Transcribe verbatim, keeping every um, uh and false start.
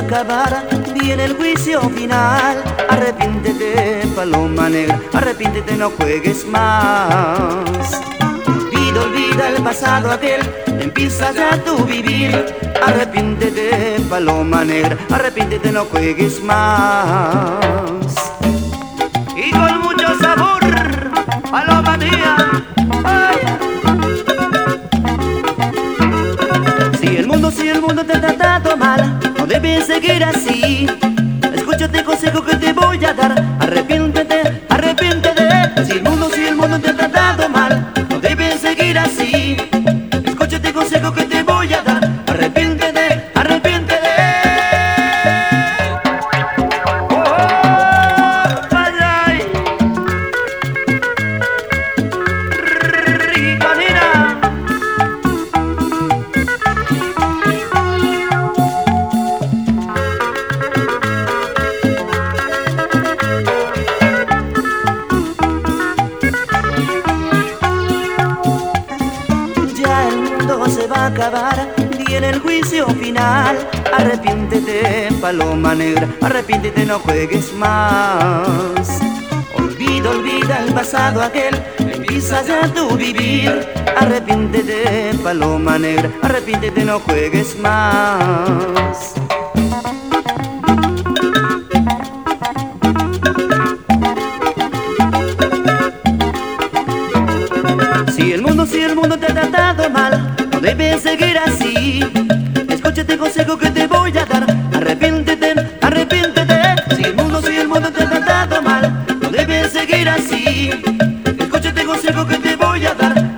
acabar, viene el juicio final. Arrepiéntete, paloma negra, arrepiéntete, no juegues más. Olvida, olvida el pasado aquel, empieza ya tu vivir. Arrepiéntete, paloma negra, arrepiéntete, no juegues más. Y con mucho sabor, paloma mía. Ay. Si el mundo, si el mundo te ha tratado mal, no debes seguir así. Escúchate el consejo que te voy a dar. Arrepiéntete, arrepiéntete. Si el mundo, si el mundo te ha tratado mal, no debes seguir así. Escúchate el consejo que te voy a dar. Arrepiéntete, arrepiéntete. Oh, ay, ay. Ricanina. Se va a acabar, viene el juicio final. Arrepiéntete, paloma negra, arrepiéntete, no juegues más. Olvida, olvida el pasado aquel, empieza ya tu vivir. Arrepiéntete, paloma negra, arrepiéntete, no juegues más. Si el mundo, si el mundo te ha tratado mal, no debes seguir así. Escúchate el consejo que te voy a dar. Arrepiéntete, arrepiéntete. Si el mundo, si el mundo te ha tratado mal, no debes seguir así. Escúchate el consejo que te voy a dar.